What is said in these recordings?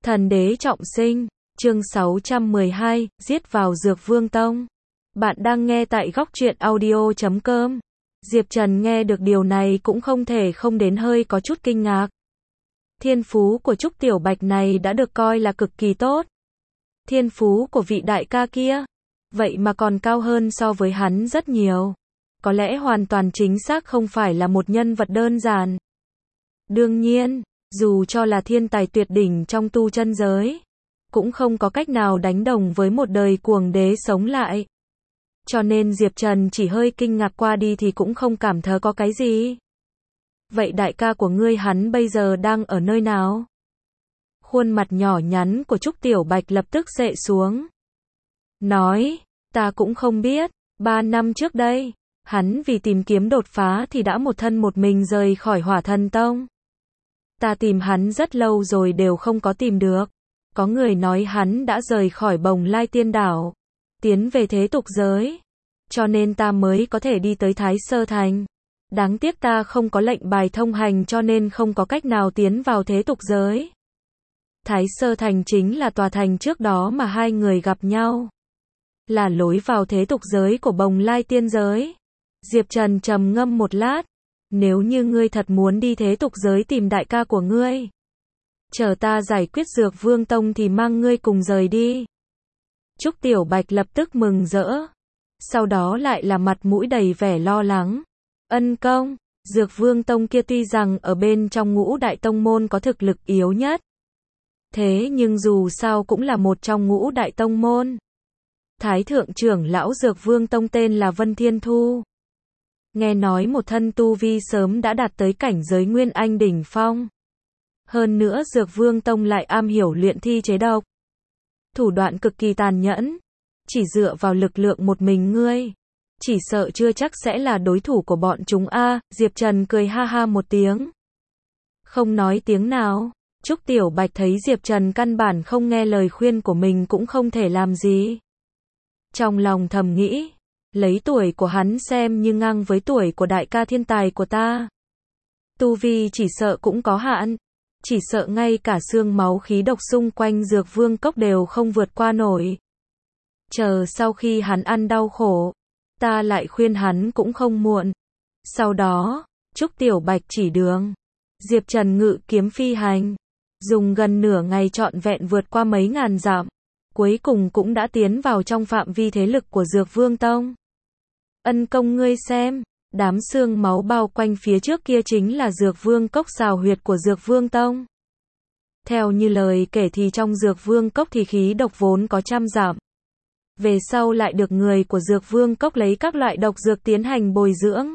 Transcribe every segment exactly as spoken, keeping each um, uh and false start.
Thần đế trọng sinh, chương sáu trăm mười hai, giết vào Dược Vương Tông. Bạn đang nghe tại góc truyện audio chấm com. Diệp Trần nghe được điều này cũng không thể không đến hơi có chút kinh ngạc. Thiên phú của Trúc Tiểu Bạch này đã được coi là cực kỳ tốt. Thiên phú của vị đại ca kia, vậy mà còn cao hơn so với hắn rất nhiều. Có lẽ hoàn toàn chính xác không phải là một nhân vật đơn giản. Đương nhiên, dù cho là thiên tài tuyệt đỉnh trong tu chân giới, cũng không có cách nào đánh đồng với một đời cuồng đế sống lại. Cho nên Diệp Trần chỉ hơi kinh ngạc qua đi thì cũng không cảm thấy có cái gì. Vậy đại ca của ngươi hắn bây giờ đang ở nơi nào? Khuôn mặt nhỏ nhắn của Trúc Tiểu Bạch lập tức xệ xuống. Nói, ta cũng không biết, ba năm trước đây, hắn vì tìm kiếm đột phá thì đã một thân một mình rời khỏi Hỏa Thần Tông. Ta tìm hắn rất lâu rồi đều không có tìm được. Có người nói hắn đã rời khỏi Bồng Lai Tiên Đảo, tiến về thế tục giới. Cho nên ta mới có thể đi tới Thái Sơ Thành. Đáng tiếc ta không có lệnh bài thông hành cho nên không có cách nào tiến vào thế tục giới. Thái Sơ Thành chính là tòa thành trước đó mà hai người gặp nhau. Là lối vào thế tục giới của Bồng Lai Tiên giới. Diệp Trần trầm ngâm một lát. Nếu như ngươi thật muốn đi thế tục giới tìm đại ca của ngươi, chờ ta giải quyết Dược Vương Tông thì mang ngươi cùng rời đi. Trúc Tiểu Bạch lập tức mừng rỡ. Sau đó lại là mặt mũi đầy vẻ lo lắng. Ân công, Dược Vương Tông kia tuy rằng ở bên trong ngũ đại tông môn có thực lực yếu nhất. Thế nhưng dù sao cũng là một trong ngũ đại tông môn. Thái thượng trưởng lão Dược Vương Tông tên là Vân Thiên Thu. Nghe nói một thân tu vi sớm đã đạt tới cảnh giới Nguyên Anh đỉnh phong. Hơn nữa Dược Vương Tông lại am hiểu luyện thi chế độc. Thủ đoạn cực kỳ tàn nhẫn. Chỉ dựa vào lực lượng một mình ngươi, chỉ sợ chưa chắc sẽ là đối thủ của bọn chúng a. Diệp Trần cười ha ha một tiếng. Không nói tiếng nào. Trúc Tiểu Bạch thấy Diệp Trần căn bản không nghe lời khuyên của mình cũng không thể làm gì. Trong lòng thầm nghĩ. Lấy tuổi của hắn xem như ngang với tuổi của đại ca thiên tài của ta. Tu vi chỉ sợ cũng có hạn. Chỉ sợ ngay cả xương máu khí độc xung quanh Dược Vương Cốc đều không vượt qua nổi. Chờ sau khi hắn ăn đau khổ, ta lại khuyên hắn cũng không muộn. Sau đó, Trúc Tiểu Bạch chỉ đường. Diệp Trần ngự kiếm phi hành. Dùng gần nửa ngày trọn vẹn vượt qua mấy ngàn dặm. Cuối cùng cũng đã tiến vào trong phạm vi thế lực của Dược Vương Tông. Ân công ngươi xem, đám xương máu bao quanh phía trước kia chính là Dược Vương Cốc xào huyệt của Dược Vương Tông. Theo như lời kể thì trong Dược Vương Cốc thì khí độc vốn có trăm dặm. Về sau lại được người của Dược Vương Cốc lấy các loại độc dược tiến hành bồi dưỡng.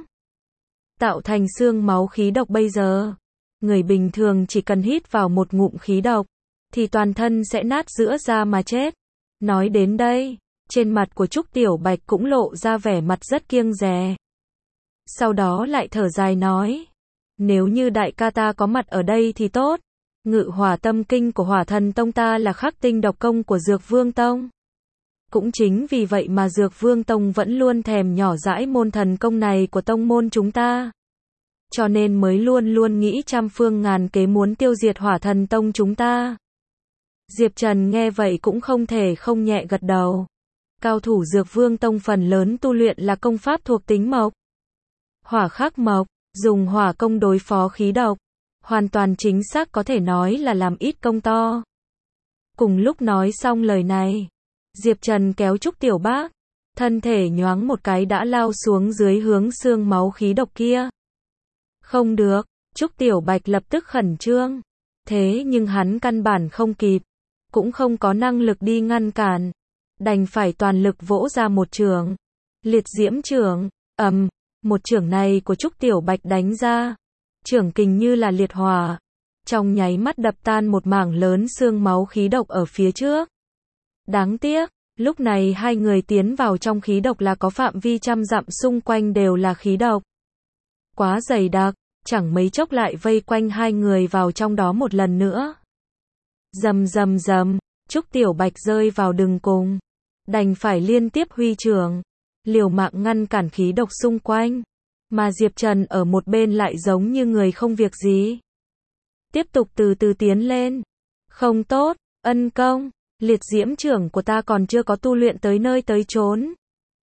Tạo thành xương máu khí độc bây giờ. Người bình thường chỉ cần hít vào một ngụm khí độc, thì toàn thân sẽ nát giữa da mà chết. Nói đến đây, trên mặt của Trúc Tiểu Bạch cũng lộ ra vẻ mặt rất kiêng dè. Sau đó lại thở dài nói. Nếu như đại ca ta có mặt ở đây thì tốt. Ngự hỏa tâm kinh của Hỏa Thần Tông ta là khắc tinh độc công của Dược Vương Tông. Cũng chính vì vậy mà Dược Vương Tông vẫn luôn thèm nhỏ dãi môn thần công này của tông môn chúng ta. Cho nên mới luôn luôn nghĩ trăm phương ngàn kế muốn tiêu diệt Hỏa Thần Tông chúng ta. Diệp Trần nghe vậy cũng không thể không nhẹ gật đầu. Cao thủ Dược Vương Tông phần lớn tu luyện là công pháp thuộc tính mộc. Hỏa khắc mộc, dùng hỏa công đối phó khí độc. Hoàn toàn chính xác có thể nói là làm ít công to. Cùng lúc nói xong lời này, Diệp Trần kéo Trúc Tiểu Bác, thân thể nhoáng một cái đã lao xuống dưới hướng xương máu khí độc kia. Không được, Trúc Tiểu Bạch lập tức khẩn trương. Thế nhưng hắn căn bản không kịp, cũng không có năng lực đi ngăn cản. Đành phải toàn lực vỗ ra một chưởng. Liệt diễm chưởng, ầm, một chưởng này của Trúc Tiểu Bạch đánh ra. Chưởng kình như là liệt hỏa. Trong nháy mắt đập tan một mảng lớn xương máu khí độc ở phía trước. Đáng tiếc, lúc này hai người tiến vào trong khí độc là có phạm vi trăm dặm xung quanh đều là khí độc. Quá dày đặc, chẳng mấy chốc lại vây quanh hai người vào trong đó một lần nữa. Rầm rầm rầm, Trúc Tiểu Bạch rơi vào đường cùng. Đành phải liên tiếp huy chưởng, liều mạng ngăn cản khí độc xung quanh. Mà Diệp Trần ở một bên lại giống như người không việc gì. Tiếp tục từ từ tiến lên. Không tốt, ân công, liệt diễm trưởng của ta còn chưa có tu luyện tới nơi tới chốn.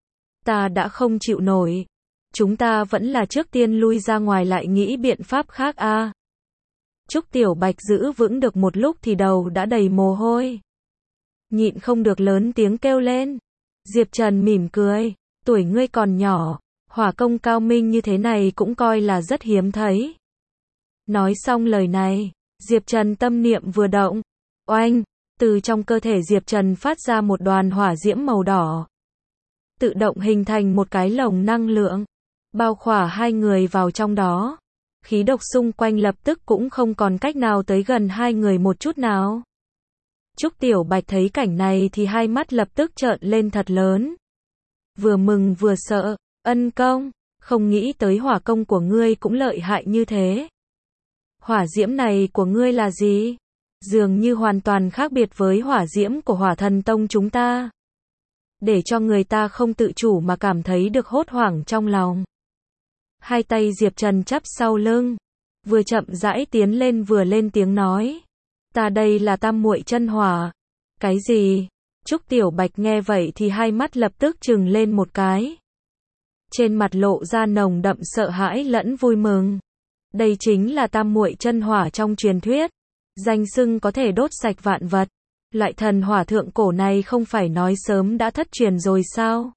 Ta đã không chịu nổi. Chúng ta vẫn là trước tiên lui ra ngoài lại nghĩ biện pháp khác a. À. Trúc Tiểu Bạch giữ vững được một lúc thì đầu đã đầy mồ hôi. Nhịn không được lớn tiếng kêu lên. Diệp Trần mỉm cười, tuổi ngươi còn nhỏ, hỏa công cao minh như thế này cũng coi là rất hiếm thấy. Nói xong lời này, Diệp Trần tâm niệm vừa động, oanh, từ trong cơ thể Diệp Trần phát ra một đoàn hỏa diễm màu đỏ. Tự động hình thành một cái lồng năng lượng, bao khỏa hai người vào trong đó. Khí độc xung quanh lập tức cũng không còn cách nào tới gần hai người một chút nào. Trúc Tiểu Bạch thấy cảnh này thì hai mắt lập tức trợn lên thật lớn. Vừa mừng vừa sợ, ân công, không nghĩ tới hỏa công của ngươi cũng lợi hại như thế. Hỏa diễm này của ngươi là gì? Dường như hoàn toàn khác biệt với hỏa diễm của Hỏa Thần Tông chúng ta. Để cho người ta không tự chủ mà cảm thấy được hốt hoảng trong lòng. Hai tay Diệp Trần chắp sau lưng, vừa chậm rãi tiến lên vừa lên tiếng nói. Ta đây là tam muội chân hỏa. Cái gì? Trúc Tiểu Bạch nghe vậy thì hai mắt lập tức trừng lên một cái. Trên mặt lộ ra nồng đậm sợ hãi lẫn vui mừng. Đây chính là tam muội chân hỏa trong truyền thuyết. Danh xưng có thể đốt sạch vạn vật. Loại thần hỏa thượng cổ này không phải nói sớm đã thất truyền rồi sao?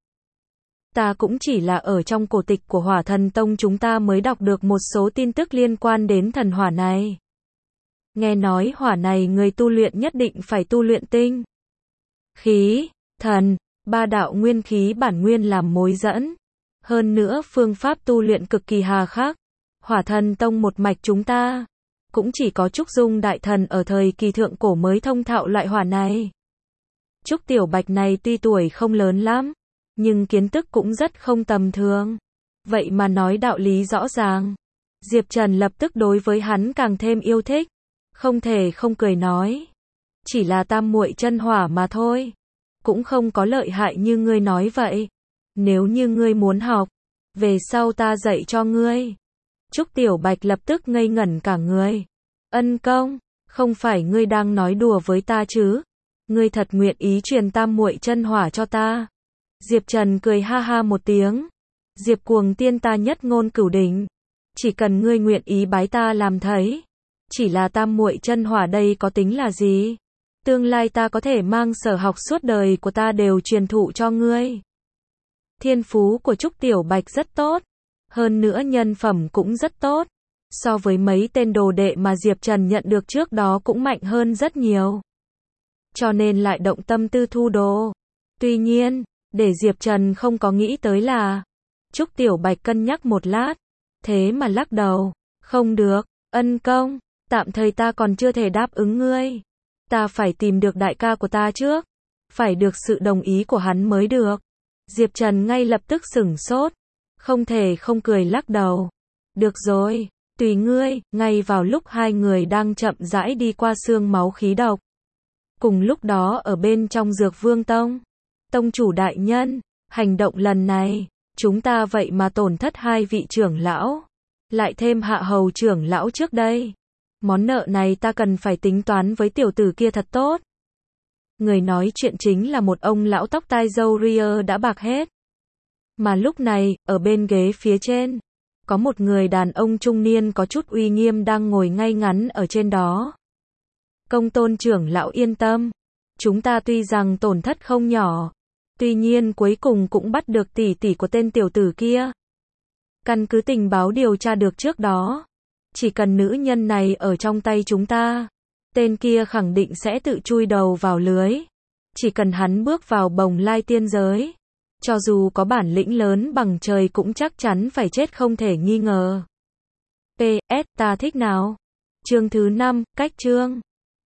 Ta cũng chỉ là ở trong cổ tịch của Hỏa Thần Tông chúng ta mới đọc được một số tin tức liên quan đến thần hỏa này. Nghe nói hỏa này người tu luyện nhất định phải tu luyện tinh khí, thần, ba đạo nguyên khí bản nguyên làm mối dẫn. Hơn nữa phương pháp tu luyện cực kỳ hà khắc. Hỏa Thần Tông một mạch chúng ta cũng chỉ có Trúc Dung đại thần ở thời kỳ thượng cổ mới thông thạo loại hỏa này. Trúc Tiểu Bạch này tuy tuổi không lớn lắm, nhưng kiến thức cũng rất không tầm thường. Vậy mà nói đạo lý rõ ràng. Diệp Trần lập tức đối với hắn càng thêm yêu thích. Không thể không cười nói. Chỉ là tam muội chân hỏa mà thôi. Cũng không có lợi hại như ngươi nói vậy. Nếu như ngươi muốn học, về sau ta dạy cho ngươi. Trúc Tiểu Bạch lập tức ngây ngẩn cả người. Ân công, không phải ngươi đang nói đùa với ta chứ? Ngươi thật nguyện ý truyền tam muội chân hỏa cho ta? Diệp Trần cười ha ha một tiếng. Diệp Cuồng tiên ta nhất ngôn cửu đỉnh. Chỉ cần ngươi nguyện ý bái ta làm thầy. Chỉ là tam muội chân hỏa đây có tính là gì? Tương lai ta có thể mang sở học suốt đời của ta đều truyền thụ cho ngươi. Thiên phú của Trúc Tiểu Bạch rất tốt. Hơn nữa nhân phẩm cũng rất tốt. So với mấy tên đồ đệ mà Diệp Trần nhận được trước đó cũng mạnh hơn rất nhiều. Cho nên lại động tâm tư thu đồ. Tuy nhiên, để Diệp Trần không có nghĩ tới là Trúc Tiểu Bạch cân nhắc một lát. Thế mà lắc đầu. Không được, ân công, tạm thời ta còn chưa thể đáp ứng ngươi. Ta phải tìm được đại ca của ta trước. Phải được sự đồng ý của hắn mới được. Diệp Trần ngay lập tức sửng sốt. Không thể không cười lắc đầu. Được rồi, tùy ngươi. Ngay vào lúc hai người đang chậm rãi đi qua xương máu khí độc. Cùng lúc đó ở bên trong Dược Vương Tông. Tông chủ đại nhân, hành động lần này, chúng ta vậy mà tổn thất hai vị trưởng lão. Lại thêm hạ hầu trưởng lão trước đây. Món nợ này ta cần phải tính toán với tiểu tử kia thật tốt. Người nói chuyện chính là một ông lão tóc tai râu ria đã bạc hết. Mà lúc này, ở bên ghế phía trên, có một người đàn ông trung niên có chút uy nghiêm đang ngồi ngay ngắn ở trên đó. Công tôn trưởng lão yên tâm. Chúng ta tuy rằng tổn thất không nhỏ. Tuy nhiên cuối cùng cũng bắt được tỷ tỷ của tên tiểu tử kia. Căn cứ tình báo điều tra được trước đó. Chỉ cần nữ nhân này ở trong tay chúng ta. Tên kia khẳng định sẽ tự chui đầu vào lưới. Chỉ cần hắn bước vào bồng lai tiên giới. Cho dù có bản lĩnh lớn bằng trời cũng chắc chắn phải chết không thể nghi ngờ. pê ét ta thích nào? Chương thứ năm, cách chương.